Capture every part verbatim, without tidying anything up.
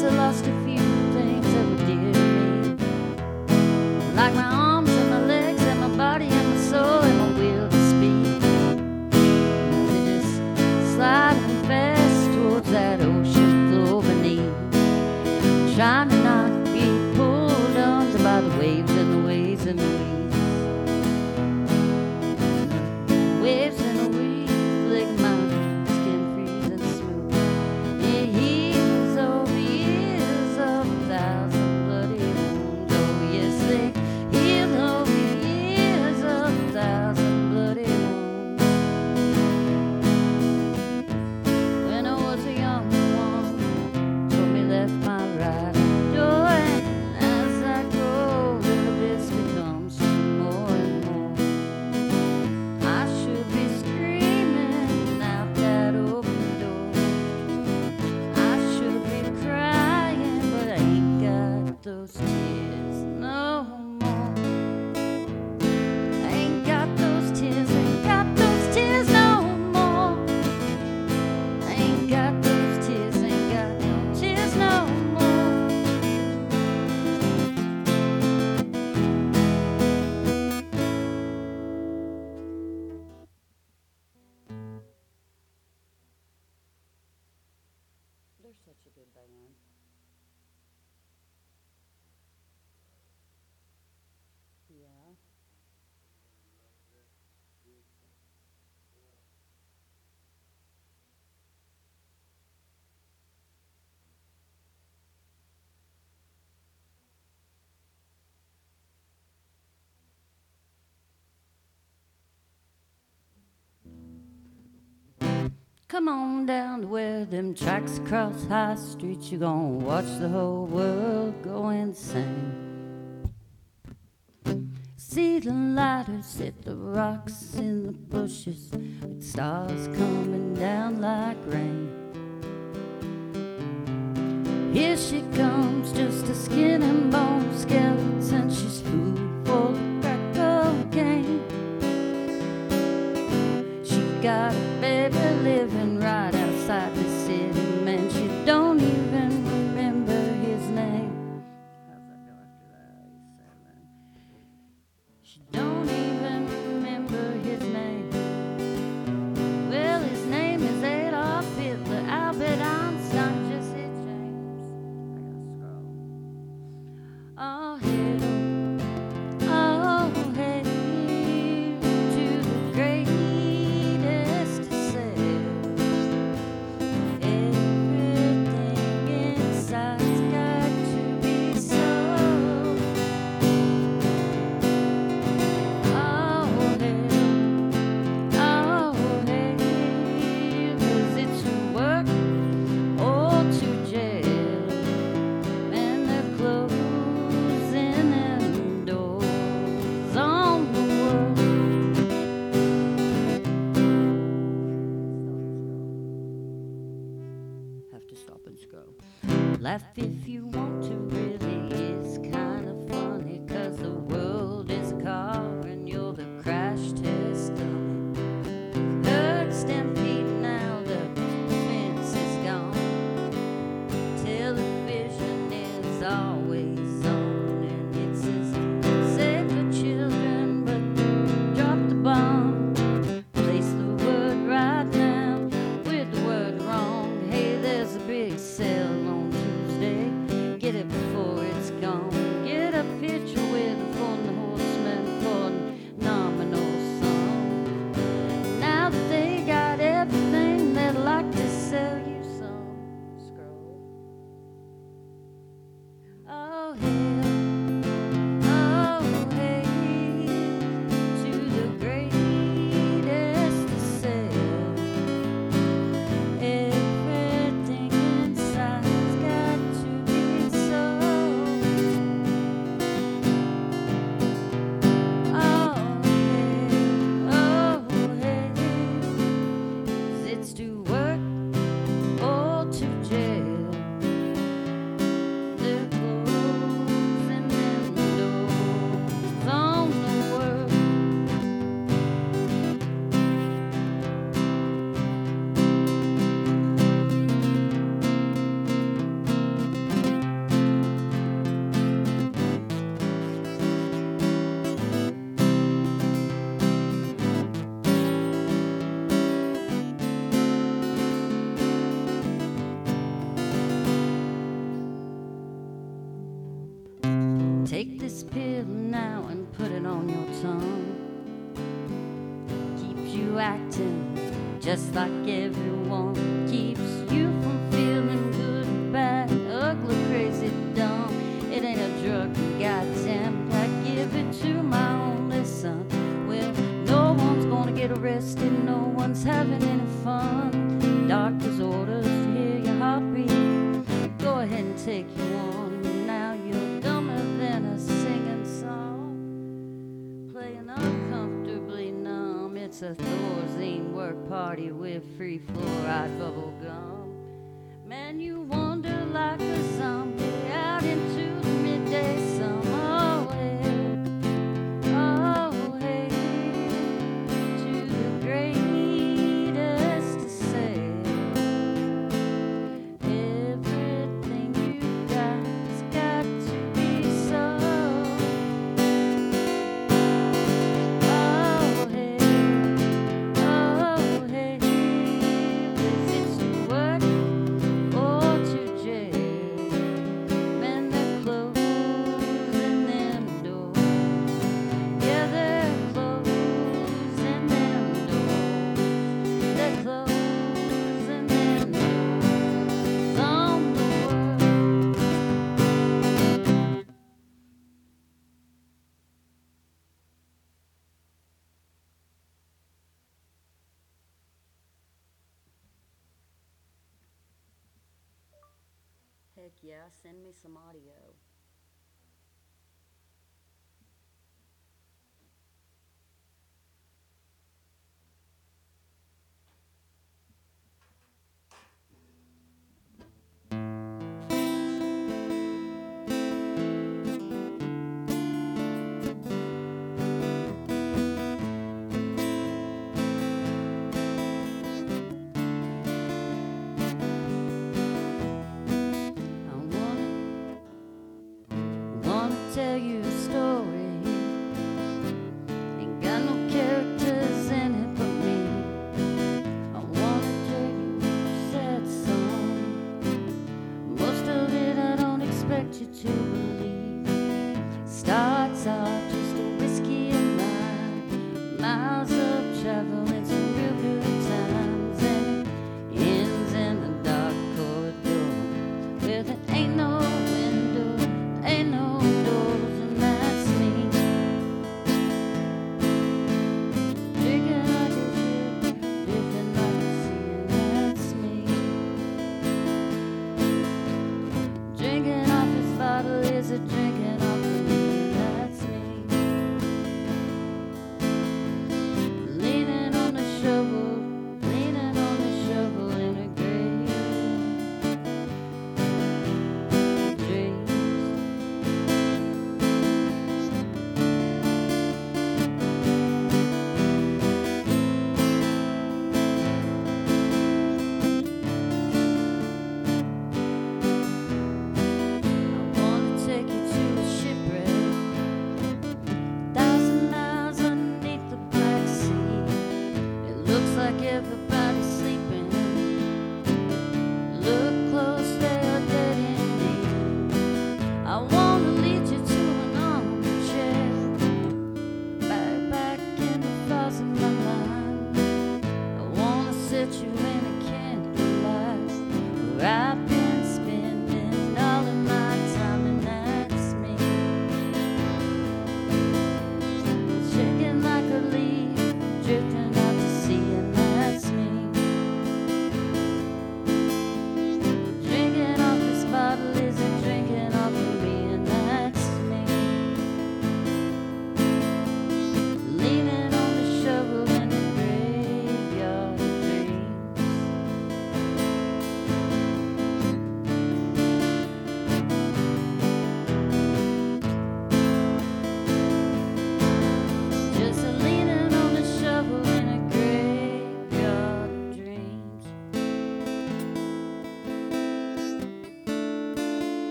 I lost a few things that were dear to me, like my arms and my legs and my body and my soul and my will to speak. They're just sliding fast towards that ocean floor beneath, trying to not be pulled under by the waves and the waves and the waves. Waves and the waves lick my skin freezing smooth. It heals over years of a thousand bloody wounds. Oh yes, they heal over years of a thousand bloody wounds. When I was a young one, told me left my right door, and as I grow, little bits become more and more. I should be screaming out that open door. I should be crying, but I ain't got those tears no more. I ain't got those tears, ain't got those tears no more. I ain't got those tears, ain't got no tears no more. They're such a good band. Yeah. Come on down to where them tracks cross High Street. You gonna watch the whole world go insane. See the lighters hit the rocks in the bushes, with stars coming down like rain. Here she comes, just a skin and bone skeleton. She's food for the crack cocaine. She got a baby living right outside the city, man. She don't even remember his name. How's that go after that? Seven. She don't even remember his name. Well, his name is Adolf Hitler, Albert Einstein, Jesse James. I gotta scroll. Oh, hail, oh, hail to the greatest to sail. Everything inside's got to be so. Oh, hail, oh, hail, 'cause it's to work or to jail, and they're closing them doors on the world. Have to stop and scroll. Laugh if you want to, really is kind of funny, 'cause the world is a car and you're the crash test dummy. Herd stampede now, the fence is gone. Television is always on, and it says save the children, but drop the bomb. Place the word right now with the word wrong. Hey, there's a big sale on Tuesday. Get it before Take this pill now and put it on your tongue. Keeps you acting just like everyone. Keeps you from feeling good, bad, ugly, crazy, dumb. It ain't a drug, goddamn. I give it to my only son. Well, no one's gonna get arrested, no one's having any fun. Doctor's orders to hear your heartbeat. Go ahead and take you on. Now you're dumber than a singing song, playing uncomfortably numb. It's a Thorazine work party with free fluoride bubble gum. Man, you wander like a zombie out into the midday sun. Oh, hey, oh, hey, to the greatest to sail. Everything you got has got to be so. Oh, hey, oh, hey, is it to work or to jail? Men, they're closing them doors. Yeah, they're closing them doors. They're closing them doors on the world. Heck yeah, send me some audio. I wanna, wanna tell you a story. Ain't got no characters in it but me. I wanna tell you a sad song. Most of it I don't expect you to believe. Starts out just a whiskey and rye, miles of travel and some real good times, and it ends in the dark corridor where there ain't no window, ain't no doors, and that's me. Drinking like a ship, drifting like a sea, and that's me. Drinking off his bottle is a drinking off of me, and that's me. Leaning on the shovel, leaning on the shovel in a grave. Dreams. I wanna take you to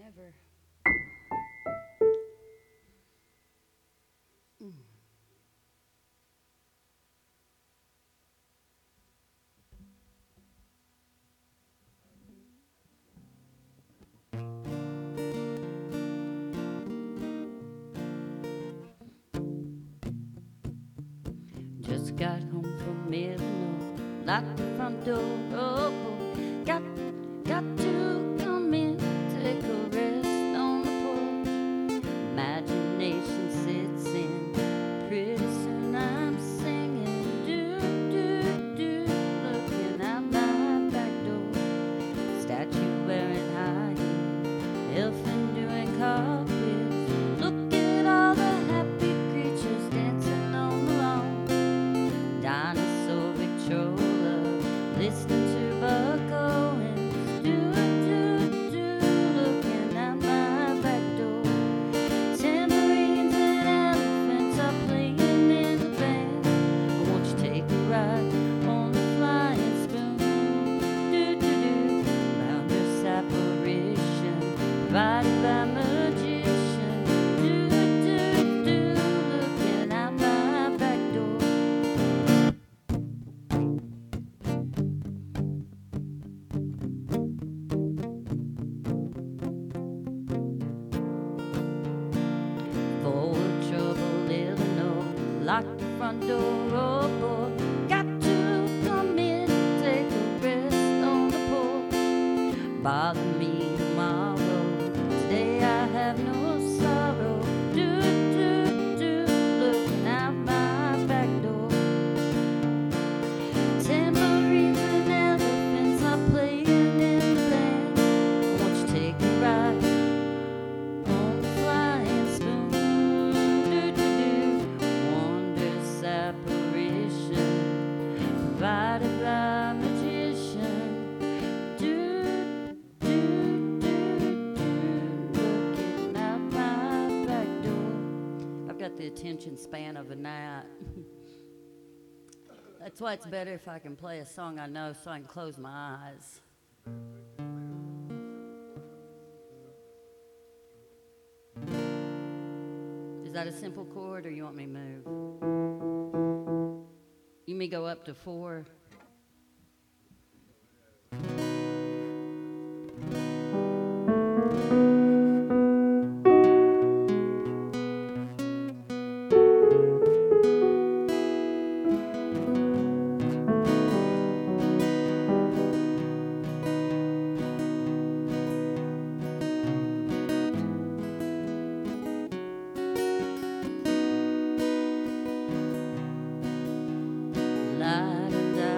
ever. Mm. Just got home from Illinois, locked the front door, oh boy. Got, got to come in, take a rest on the porch. Imagination sits in, pretty soon I'm singing, do, do, do, looking out my back door. Statue wearing high heels, elfin doing cartwheels. Look at all the happy creatures dancing on the lawn. Dinosaur Victrola, listening to Buck Owens, do, do, do, looking out my back door. Tambourines and elephants are playing in the band. Won't you take a ride on the flying spoon? Do, do, do, boundless apparition provided by magician. Do, do, do, looking out my back door. Forward trouble, Illinois, lock the front door, oh boy. Got to come in, take a rest on the porch. Bother me tomorrow, today I have no sorrow. Do, do, do, looking out my back door. Tambourines and elephants are playing in the band. Won't you take a ride on the flying spoon? Do, do, do, wondrous apparition provided by magician. Do, do, do, do, looking out my back door. I've got the attention span of a gnat. That's why it's better if I can play a song I know so I can close my eyes. Is that a simple chord or you want me to move? You may go up to four. La da da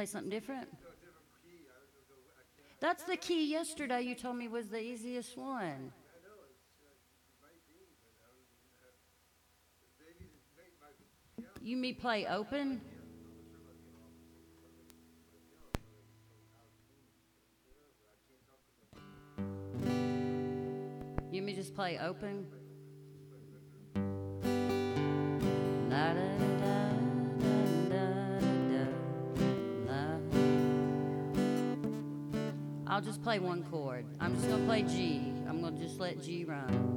play something different? That's the key yesterday you told me was the easiest one. You me play open? You me just play open? La da da da da da da. I'll just play one chord. I'm just gonna play G. I'm gonna just let G run.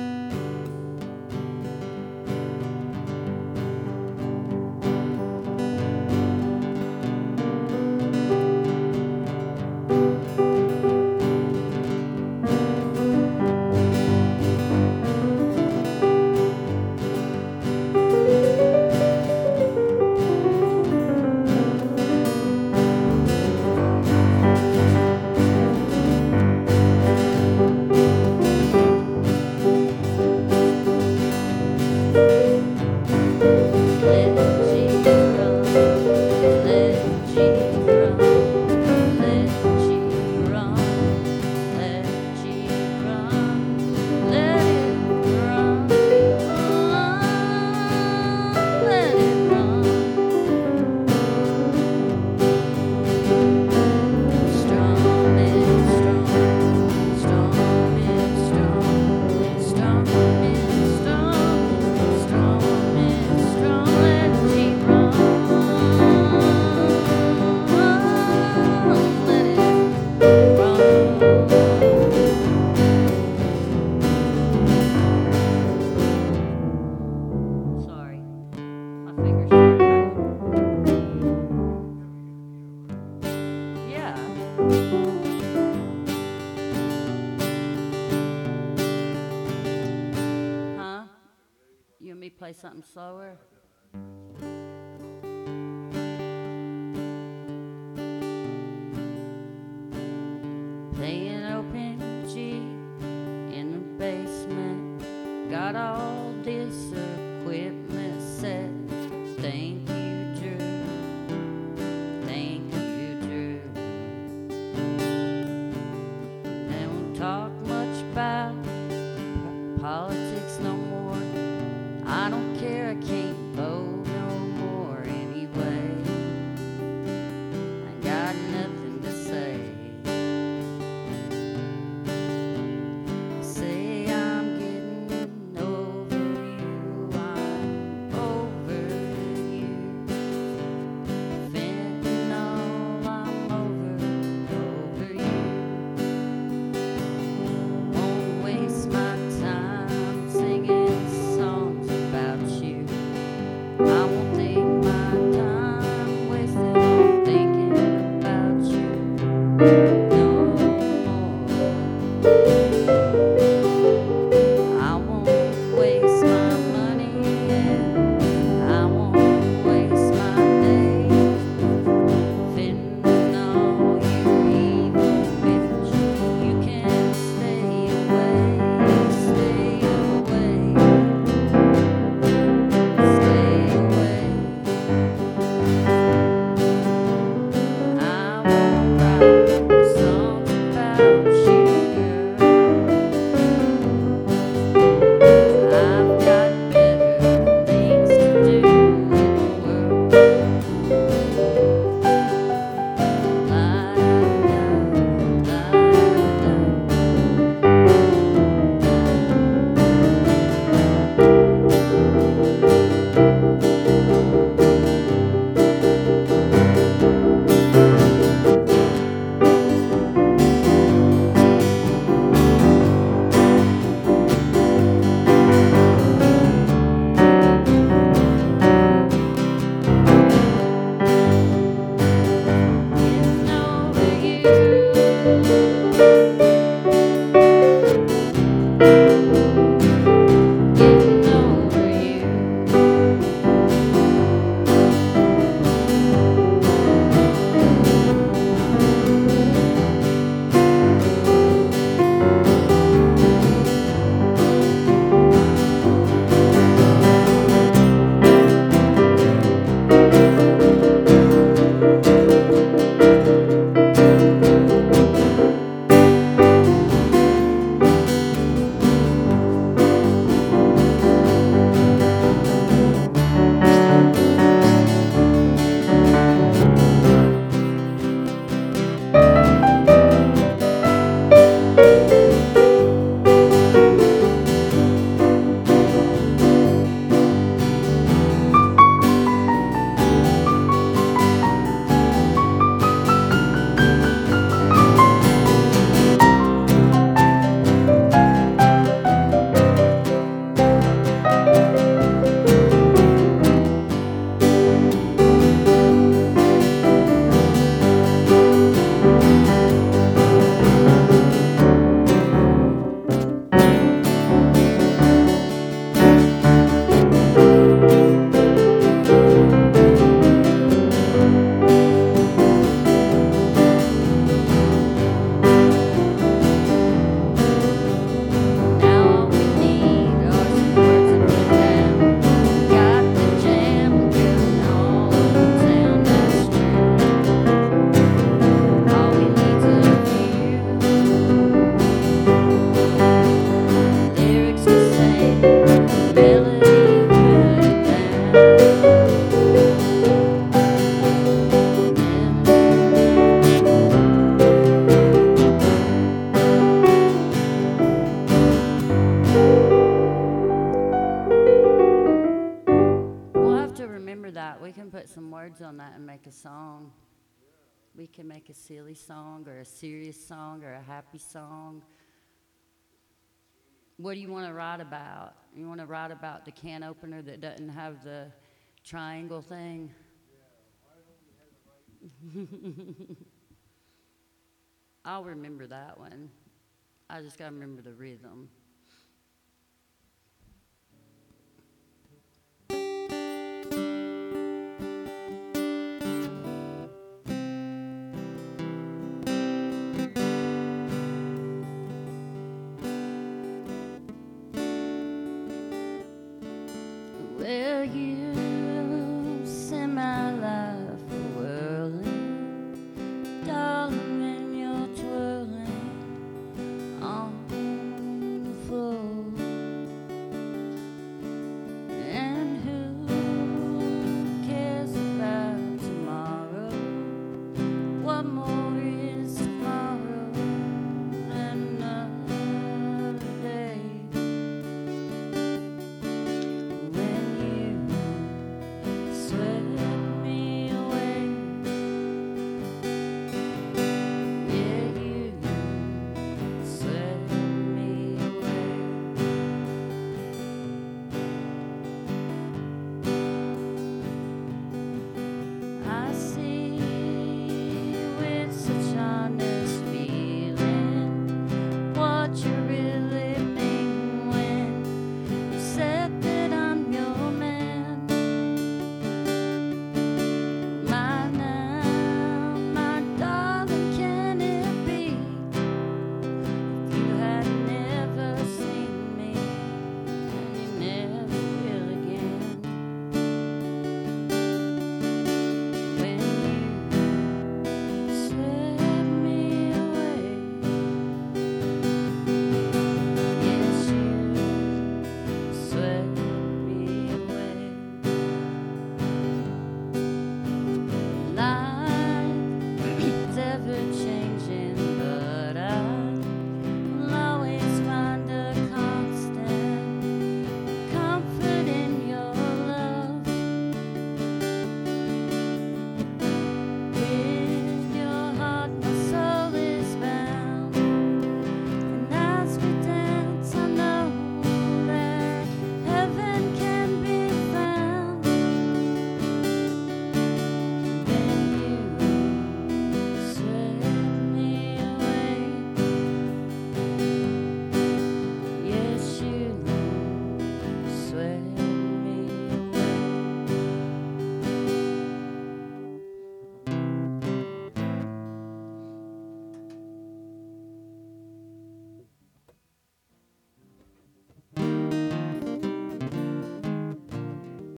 Play something slower. Playing open G in the basement. Got all this equipment set. Thank you, Drew. Thank you, Drew. They won't talk much about politics no more. I don't care, I can't vote no more anyway. I got nothing to say. Say I'm getting over you, I'm some words on that and make a song. We can make a silly song or a serious song or a happy song. What do you want to write about? You want to write about the can opener that doesn't have the triangle thing? I'll remember that one. I just got to remember the rhythm. Well, you